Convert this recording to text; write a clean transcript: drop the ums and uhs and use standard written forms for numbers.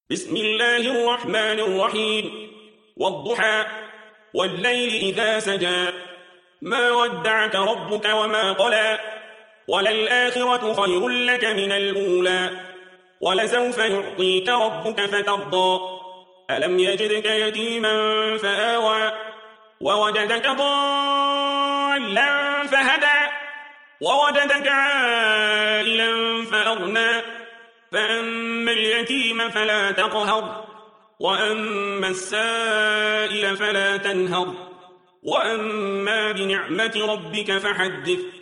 بسم الله الرحمن الرحيم والضحى والليل إذا سجى ما ودعك ربك وما قلى وللآخرة خير لك من الأولى ولسوف يعطيك ربك فترضى ألم يجدك يتيما فآوى ووجدك ضالا فهدى ووجدك عائلا فأغنى فأما اليتيم فلا تقهر وأما السائل فلا تنهر وأما بنعمة ربك فحدث